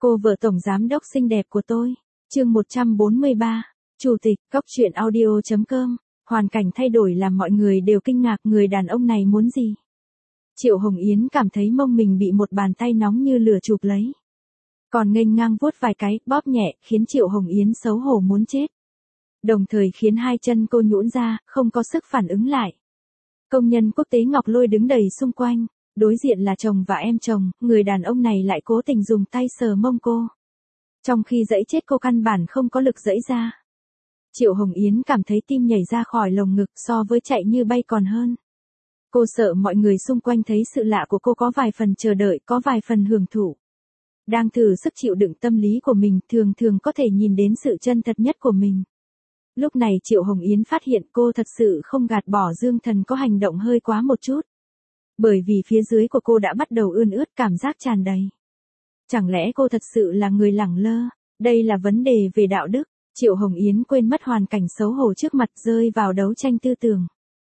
Cô vợ tổng giám đốc xinh đẹp của tôi. Chương 143. Chủ tịch, Cóc truyện audio.com. Hoàn cảnh thay đổi làm mọi người đều kinh ngạc, người đàn ông này muốn gì? Triệu Hồng Yến cảm thấy mông mình bị một bàn tay nóng như lửa chụp lấy. Còn nghênh ngang vuốt vài cái, bóp nhẹ, khiến Triệu Hồng Yến xấu hổ muốn chết. Đồng thời khiến hai chân cô nhũn ra, không có sức phản ứng lại. Công nhân quốc tế Ngọc Lôi đứng đầy xung quanh, đối diện là chồng và em chồng, người đàn ông này lại cố tình dùng tay sờ mông cô. Trong khi giãy chết cô căn bản không có lực giãy ra. Triệu Hồng Yến cảm thấy tim nhảy ra khỏi lồng ngực, so với chạy như bay còn hơn. Cô sợ mọi người xung quanh thấy sự lạ của cô, có vài phần chờ đợi, có vài phần hưởng thụ. Đang thử sức chịu đựng tâm lý của mình, thường thường có thể nhìn đến sự chân thật nhất của mình. Lúc này Triệu Hồng Yến phát hiện cô thật sự không gạt bỏ Dương Thần, có hành động hơi quá một chút. Bởi vì phía dưới của cô đã bắt đầu ươn ướt, cảm giác tràn đầy. Chẳng lẽ cô thật sự là người lẳng lơ? Đây là vấn đề về đạo đức. Triệu Hồng Yến quên mất hoàn cảnh xấu hổ trước mặt, rơi vào đấu tranh tư tưởng.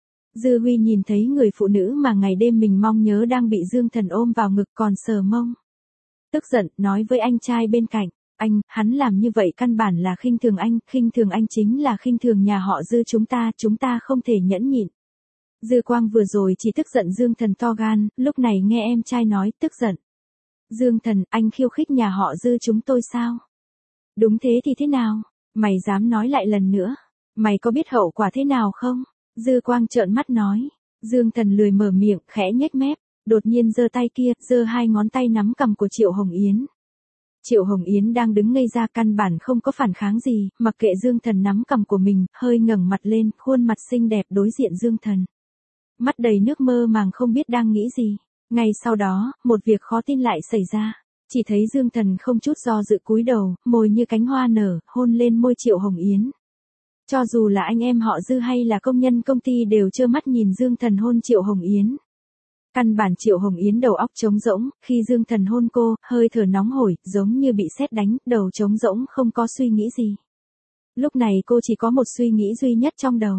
Dư Huy nhìn thấy người phụ nữ mà ngày đêm mình mong nhớ đang bị Dương Thần ôm vào ngực còn sờ mông. Tức giận, nói với anh trai bên cạnh, hắn làm như vậy căn bản là khinh thường anh chính là khinh thường nhà họ Dư chúng ta không thể nhẫn nhịn. Dư Quang vừa rồi chỉ tức giận Dương Thần to gan, lúc này nghe em trai nói, tức giận. Dương Thần, anh khiêu khích nhà họ Dư chúng tôi sao? Đúng thế thì thế nào? Mày dám nói lại lần nữa? Mày có biết hậu quả thế nào không? Dư Quang trợn mắt nói. Dương Thần lười mở miệng, khẽ nhếch mép, đột nhiên giơ tay kia, giơ hai ngón tay nắm cằm của Triệu Hồng Yến. Triệu Hồng Yến đang đứng ngây ra, căn bản không có phản kháng gì, mặc kệ Dương Thần nắm cằm của mình, hơi ngẩng mặt lên, khuôn mặt xinh đẹp đối diện Dương Thần. Mắt đầy nước mơ màng không biết đang nghĩ gì. Ngay sau đó, một việc khó tin lại xảy ra. Chỉ thấy Dương Thần không chút do dự cúi đầu, môi như cánh hoa nở, hôn lên môi Triệu Hồng Yến. Cho dù là anh em họ Dư hay là công nhân công ty đều trơ mắt nhìn Dương Thần hôn Triệu Hồng Yến. Căn bản Triệu Hồng Yến đầu óc trống rỗng, khi Dương Thần hôn cô, hơi thở nóng hổi, giống như bị sét đánh, đầu trống rỗng không có suy nghĩ gì. Lúc này cô chỉ có một suy nghĩ duy nhất trong đầu.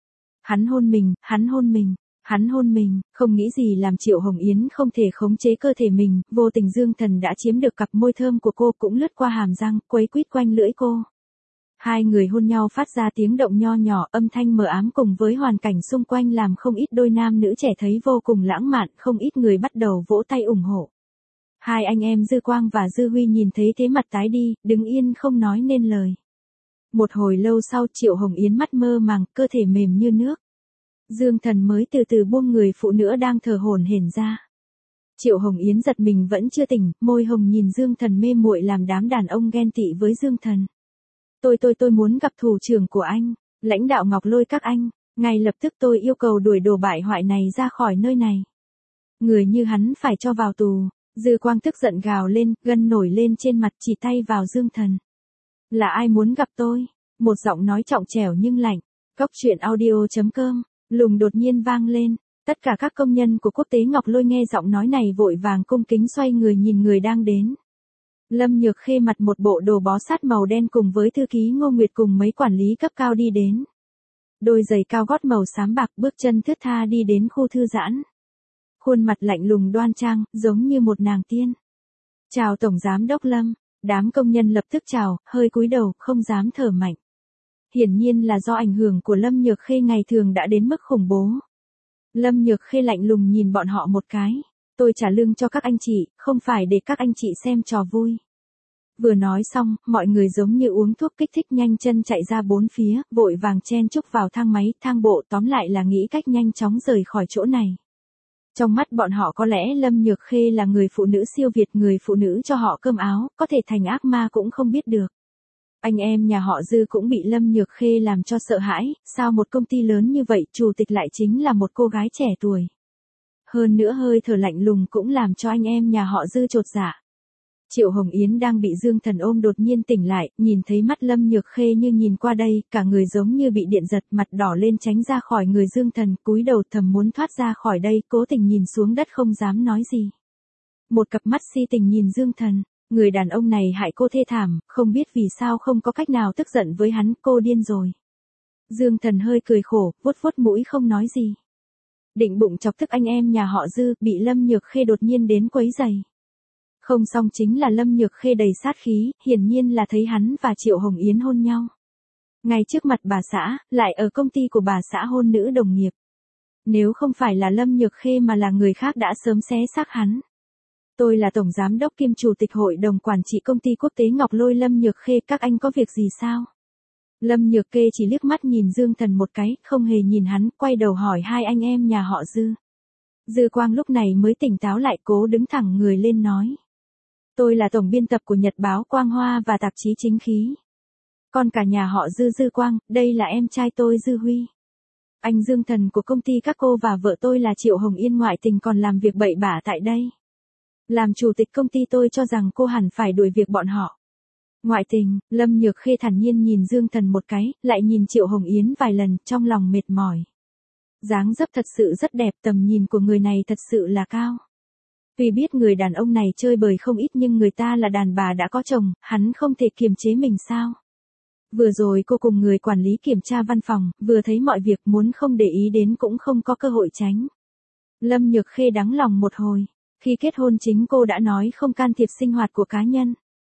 Hắn hôn mình, hắn hôn mình. Hắn hôn mình, không nghĩ gì làm Triệu Hồng Yến không thể khống chế cơ thể mình, vô tình Dương Thần đã chiếm được cặp môi thơm của cô, cũng lướt qua hàm răng, quấy quýt quanh lưỡi cô. Hai người hôn nhau phát ra tiếng động nho nhỏ, âm thanh mờ ám cùng với hoàn cảnh xung quanh làm không ít đôi nam nữ trẻ thấy vô cùng lãng mạn, không ít người bắt đầu vỗ tay ủng hộ. Hai anh em Dư Quang và Dư Huy nhìn thấy thế mặt tái đi, đứng yên không nói nên lời. Một hồi lâu sau Triệu Hồng Yến mắt mơ màng, cơ thể mềm như nước. Dương Thần mới từ từ buông người phụ nữ đang thở hổn hển ra. Triệu Hồng Yến giật mình vẫn chưa tỉnh, môi hồng nhìn Dương Thần mê muội làm đám đàn ông ghen tị với Dương Thần. Tôi muốn gặp thủ trưởng của anh, lãnh đạo Ngọc Lôi các anh, ngay lập tức tôi yêu cầu đuổi đồ bại hoại này ra khỏi nơi này. Người như hắn phải cho vào tù. Dư Quang tức giận gào lên, gân nổi lên trên mặt, chỉ tay vào Dương Thần. Là ai muốn gặp tôi? Một giọng nói trọng trẻo nhưng lạnh. Cóc truyện audio.com. Lùng đột nhiên vang lên, tất cả các công nhân của quốc tế Ngọc Lôi nghe giọng nói này vội vàng cung kính xoay người nhìn người đang đến. Lâm Nhược Khê mặc một bộ đồ bó sát màu đen cùng với thư ký Ngô Nguyệt cùng mấy quản lý cấp cao đi đến. Đôi giày cao gót màu xám bạc, bước chân thướt tha đi đến khu thư giãn. Khuôn mặt lạnh lùng đoan trang, giống như một nàng tiên. Chào Tổng Giám Đốc Lâm, đám công nhân lập tức chào, hơi cúi đầu, không dám thở mạnh. Hiển nhiên là do ảnh hưởng của Lâm Nhược Khê ngày thường đã đến mức khủng bố. Lâm Nhược Khê lạnh lùng nhìn bọn họ một cái. Tôi trả lương cho các anh chị, không phải để các anh chị xem trò vui. Vừa nói xong, mọi người giống như uống thuốc kích thích nhanh chân chạy ra bốn phía, vội vàng chen chúc vào thang máy, thang bộ, tóm lại là nghĩ cách nhanh chóng rời khỏi chỗ này. Trong mắt bọn họ có lẽ Lâm Nhược Khê là người phụ nữ siêu việt, người phụ nữ cho họ cơm áo, có thể thành ác ma cũng không biết được. Anh em nhà họ Dư cũng bị Lâm Nhược Khê làm cho sợ hãi, sao một công ty lớn như vậy, chủ tịch lại chính là một cô gái trẻ tuổi. Hơn nữa hơi thở lạnh lùng cũng làm cho anh em nhà họ Dư chột dạ. Triệu Hồng Yến đang bị Dương Thần ôm đột nhiên tỉnh lại, nhìn thấy mắt Lâm Nhược Khê như nhìn qua đây, cả người giống như bị điện giật, mặt đỏ lên tránh ra khỏi người Dương Thần, cúi đầu thầm muốn thoát ra khỏi đây, cố tình nhìn xuống đất không dám nói gì. Một cặp mắt si tình nhìn Dương Thần. Người đàn ông này hại cô thê thảm, không biết vì sao không có cách nào tức giận với hắn, cô điên rồi. Dương Thần hơi cười khổ, vuốt vuốt mũi không nói gì. Định bụng chọc tức anh em nhà họ Dư, bị Lâm Nhược Khê đột nhiên đến quấy giày. Không xong chính là Lâm Nhược Khê đầy sát khí, hiển nhiên là thấy hắn và Triệu Hồng Yến hôn nhau. Ngay trước mặt bà xã, lại ở công ty của bà xã hôn nữ đồng nghiệp. Nếu không phải là Lâm Nhược Khê mà là người khác đã sớm xé xác hắn. Tôi là tổng giám đốc kiêm chủ tịch hội đồng quản trị công ty quốc tế Ngọc Lôi Lâm Nhược Khê, các anh có việc gì sao? Lâm Nhược Khê chỉ liếc mắt nhìn Dương Thần một cái, không hề nhìn hắn, quay đầu hỏi hai anh em nhà họ Dư. Dư Quang lúc này mới tỉnh táo lại, cố đứng thẳng người lên nói. Tôi là tổng biên tập của Nhật báo Quang Hoa và tạp chí Chính Khí. Còn cả nhà họ Dư, Dư Quang, đây là em trai tôi Dư Huy. Anh Dương Thần của công ty các cô và vợ tôi là Triệu Hồng Yên ngoại tình còn làm việc bậy bạ tại đây. Làm chủ tịch công ty tôi cho rằng cô hẳn phải đuổi việc bọn họ. Ngoại tình, Lâm Nhược Khê thản nhiên nhìn Dương Thần một cái, lại nhìn Triệu Hồng Yến vài lần, trong lòng mệt mỏi. Dáng dấp thật sự rất đẹp, tầm nhìn của người này thật sự là cao. Tuy biết người đàn ông này chơi bời không ít nhưng người ta là đàn bà đã có chồng, hắn không thể kiềm chế mình sao? Vừa rồi cô cùng người quản lý kiểm tra văn phòng, vừa thấy mọi việc muốn không để ý đến cũng không có cơ hội tránh. Lâm Nhược Khê đắng lòng một hồi, khi kết hôn chính cô đã nói không can thiệp sinh hoạt của cá nhân.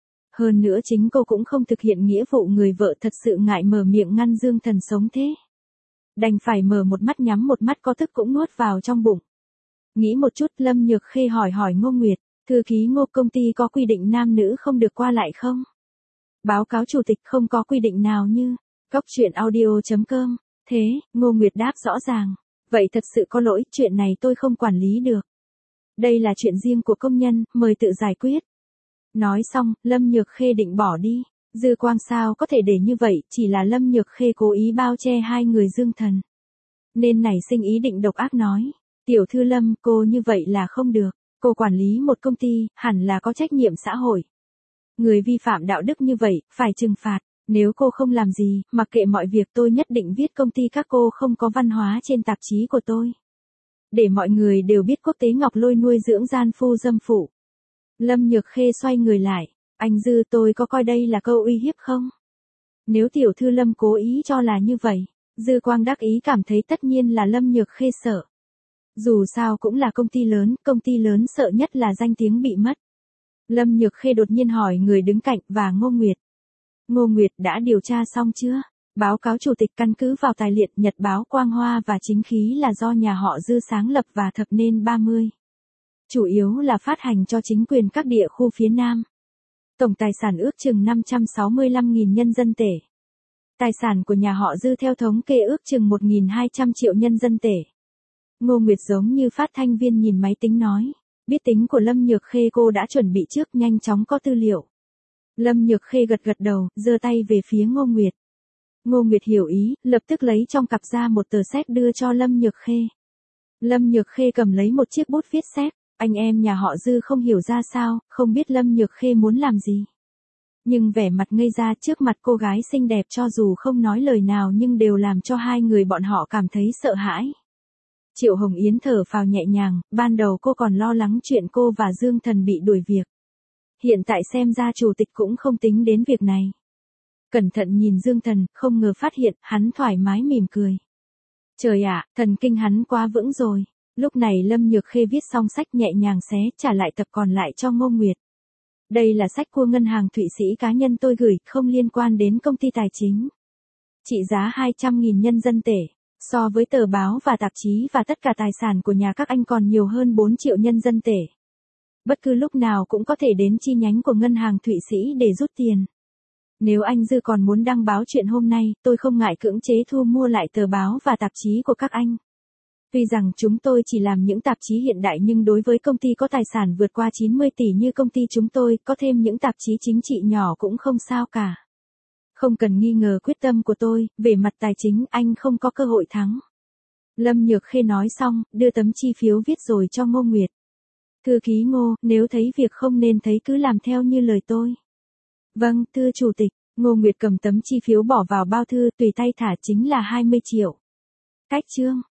Hơn nữa chính cô cũng không thực hiện nghĩa vụ người vợ, thật sự ngại mở miệng ngăn Dương Thần sống thế. Đành phải mở một mắt nhắm một mắt, có thức cũng nuốt vào trong bụng. Nghĩ một chút, Lâm Nhược Khê hỏi Ngô Nguyệt, thư ký Ngô, công ty có quy định nam nữ không được qua lại không? Báo cáo chủ tịch, không có quy định nào như. Cóc truyện audio.com. Thế, Ngô Nguyệt đáp rõ ràng. Vậy thật sự có lỗi, chuyện này tôi không quản lý được. Đây là chuyện riêng của công nhân, mời tự giải quyết. Nói xong, Lâm Nhược Khê định bỏ đi. Dư Quang sao có thể để như vậy, chỉ là Lâm Nhược Khê cố ý bao che hai người Dương Thần. Nên nảy sinh ý định độc ác nói. Tiểu thư Lâm, cô như vậy là không được. Cô quản lý một công ty, hẳn là có trách nhiệm xã hội. Người vi phạm đạo đức như vậy, phải trừng phạt. Nếu cô không làm gì, mặc kệ mọi việc, tôi nhất định viết công ty các cô không có văn hóa trên tạp chí của tôi. Để mọi người đều biết quốc tế Ngọc Lôi nuôi dưỡng gian phu dâm phụ. Lâm Nhược Khê xoay người lại. Anh Dư, tôi có coi đây là câu uy hiếp không? Nếu tiểu thư Lâm cố ý cho là như vậy, Dư Quang đắc ý cảm thấy tất nhiên là Lâm Nhược Khê sợ. Dù sao cũng là công ty lớn sợ nhất là danh tiếng bị mất. Lâm Nhược Khê đột nhiên hỏi người đứng cạnh và Ngô Nguyệt. Ngô Nguyệt, đã điều tra xong chưa? Báo cáo chủ tịch, căn cứ vào tài liệu Nhật báo Quang Hoa và Chính Khí là do nhà họ Dư sáng lập và thập niên 30. Chủ yếu là phát hành cho chính quyền các địa khu phía Nam. Tổng tài sản ước chừng 565.000 nhân dân tệ. Tài sản của nhà họ Dư theo thống kê ước chừng 1.200 triệu nhân dân tệ. Ngô Nguyệt giống như phát thanh viên nhìn máy tính nói. Biết tính của Lâm Nhược Khê cô đã chuẩn bị trước, nhanh chóng có tư liệu. Lâm Nhược Khê gật gật đầu, giơ tay về phía Ngô Nguyệt. Ngô Nguyệt hiểu ý, lập tức lấy trong cặp ra một tờ séc đưa cho Lâm Nhược Khê. Lâm Nhược Khê cầm lấy một chiếc bút viết séc. Anh em nhà họ Dư không hiểu ra sao, không biết Lâm Nhược Khê muốn làm gì. Nhưng vẻ mặt ngây ra trước mặt cô gái xinh đẹp, cho dù không nói lời nào nhưng đều làm cho hai người bọn họ cảm thấy sợ hãi. Triệu Hồng Yến thở phào nhẹ nhàng, ban đầu cô còn lo lắng chuyện cô và Dương Thần bị đuổi việc. Hiện tại xem ra chủ tịch cũng không tính đến việc này. Cẩn thận nhìn Dương Thần, không ngờ phát hiện, hắn thoải mái mỉm cười. Trời ạ, thần kinh hắn quá vững rồi. Lúc này Lâm Nhược Khê viết xong sách nhẹ nhàng xé, trả lại tập còn lại cho Ngô Nguyệt. Đây là sách của ngân hàng Thụy Sĩ cá nhân tôi gửi, không liên quan đến công ty tài chính. Trị giá 200.000 nhân dân tệ. So với tờ báo và tạp chí và tất cả tài sản của nhà các anh còn nhiều hơn 4 triệu nhân dân tệ. Bất cứ lúc nào cũng có thể đến chi nhánh của ngân hàng Thụy Sĩ để rút tiền. Nếu anh Dư còn muốn đăng báo chuyện hôm nay, tôi không ngại cưỡng chế thu mua lại tờ báo và tạp chí của các anh. Tuy rằng chúng tôi chỉ làm những tạp chí hiện đại nhưng đối với công ty có tài sản vượt qua 90 tỷ như công ty chúng tôi, có thêm những tạp chí chính trị nhỏ cũng không sao cả. Không cần nghi ngờ quyết tâm của tôi, về mặt tài chính anh không có cơ hội thắng. Lâm Nhược Khê nói xong, đưa tấm chi phiếu viết rồi cho Ngô Nguyệt. Thư ký Ngô, nếu thấy việc không nên thấy cứ làm theo như lời tôi. Vâng, thưa chủ tịch. Ngô Nguyệt cầm tấm chi phiếu bỏ vào bao thư, tùy tay thả, chính là 20 triệu. Cách chương.